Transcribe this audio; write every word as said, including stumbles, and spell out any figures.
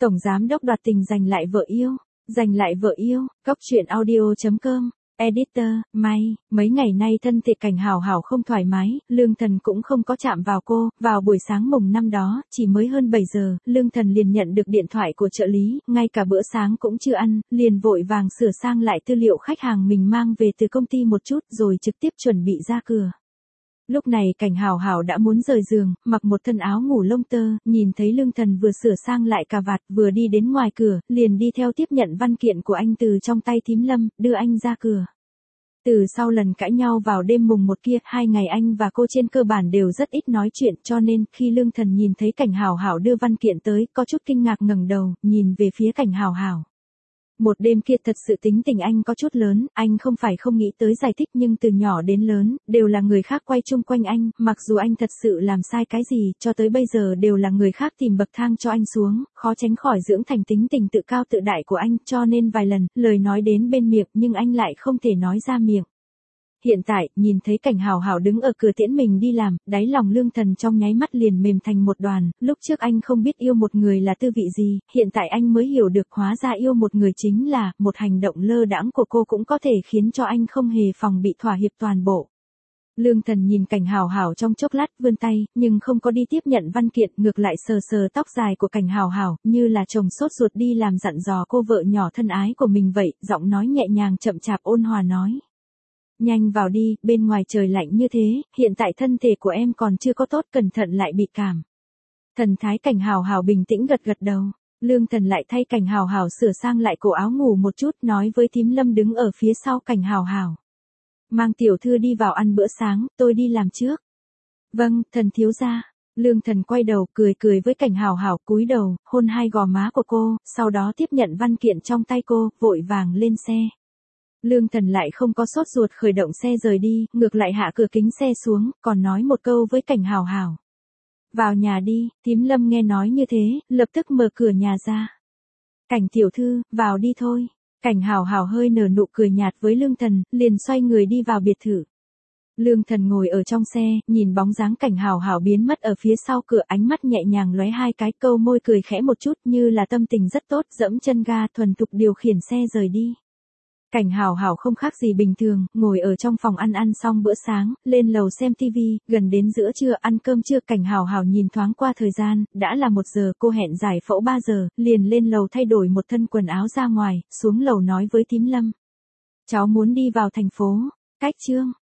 Tổng giám đốc đoạt tình giành lại vợ yêu, giành lại vợ yêu, Cóc truyện audio.com, editor, May, mấy ngày nay thân thể Cảnh Hào Hào không thoải mái, Lương Thần cũng không có chạm vào cô, vào buổi sáng mùng năm đó, chỉ mới hơn bảy giờ, Lương Thần liền nhận được điện thoại của trợ lý, ngay cả bữa sáng cũng chưa ăn, liền vội vàng sửa sang lại tư liệu khách hàng mình mang về từ công ty một chút rồi trực tiếp chuẩn bị ra cửa. Lúc này Cảnh Hào Hào đã muốn rời giường, mặc một thân áo ngủ lông tơ, nhìn thấy Lương Thần vừa sửa sang lại cà vạt, vừa đi đến ngoài cửa, liền đi theo tiếp nhận văn kiện của anh từ trong tay thím Lâm, đưa anh ra cửa. Từ sau lần cãi nhau vào đêm mùng một kia, hai ngày anh và cô trên cơ bản đều rất ít nói chuyện, cho nên khi Lương Thần nhìn thấy Cảnh Hào Hào đưa văn kiện tới, có chút kinh ngạc ngẩng đầu, nhìn về phía Cảnh Hào Hào. Một đêm kia thật sự tính tình anh có chút lớn, anh không phải không nghĩ tới giải thích nhưng từ nhỏ đến lớn, đều là người khác quay chung quanh anh, mặc dù anh thật sự làm sai cái gì, cho tới bây giờ đều là người khác tìm bậc thang cho anh xuống, khó tránh khỏi dưỡng thành tính tình tự cao tự đại của anh, cho nên vài lần, lời nói đến bên miệng nhưng anh lại không thể nói ra miệng. Hiện tại, nhìn thấy Cảnh Hào Hào đứng ở cửa tiễn mình đi làm, đáy lòng Lương Thần trong nháy mắt liền mềm thành một đoàn, lúc trước anh không biết yêu một người là tư vị gì, hiện tại anh mới hiểu được hóa ra yêu một người chính là, một hành động lơ đãng của cô cũng có thể khiến cho anh không hề phòng bị thỏa hiệp toàn bộ. Lương Thần nhìn Cảnh Hào Hào trong chốc lát vươn tay, nhưng không có đi tiếp nhận văn kiện, ngược lại sờ sờ tóc dài của Cảnh Hào Hào, như là chồng sốt ruột đi làm dặn dò cô vợ nhỏ thân ái của mình vậy, giọng nói nhẹ nhàng chậm chạp ôn hòa nói. Nhanh vào đi, bên ngoài trời lạnh như thế, hiện tại thân thể của em còn chưa có tốt, cẩn thận lại bị cảm. Thần thái Cảnh Hào Hào bình tĩnh gật gật đầu. Lương Thần lại thay Cảnh Hào Hào sửa sang lại cổ áo ngủ một chút, nói với thím Lâm đứng ở phía sau Cảnh Hào Hào. Mang tiểu thư đi vào ăn bữa sáng, tôi đi làm trước. Vâng, thần thiếu gia. Lương Thần quay đầu, cười cười với Cảnh Hào Hào, cúi đầu, hôn hai gò má của cô, sau đó tiếp nhận văn kiện trong tay cô, vội vàng lên xe. Lương Thần lại không có sốt ruột khởi động xe rời đi, ngược lại hạ cửa kính xe xuống, còn nói một câu với Cảnh Hào Hào. Vào nhà đi, thím Lâm nghe nói như thế, lập tức mở cửa nhà ra. Cảnh tiểu thư, vào đi thôi. Cảnh Hào Hào hơi nở nụ cười nhạt với Lương Thần, liền xoay người đi vào biệt thự. Lương Thần ngồi ở trong xe, nhìn bóng dáng Cảnh Hào Hào biến mất ở phía sau cửa, ánh mắt nhẹ nhàng lóe hai cái, câu môi cười khẽ một chút như là tâm tình rất tốt, dẫm chân ga thuần thục điều khiển xe rời đi. Cảnh Hào Hào không khác gì bình thường, ngồi ở trong phòng ăn ăn xong bữa sáng, lên lầu xem tivi, gần đến giữa trưa ăn cơm trưa. Cảnh Hào Hào nhìn thoáng qua thời gian, đã là một giờ, cô hẹn giải phẫu ba giờ, liền lên lầu thay đổi một thân quần áo ra ngoài, xuống lầu nói với thím Lâm. Cháu muốn đi vào thành phố, cách Trương.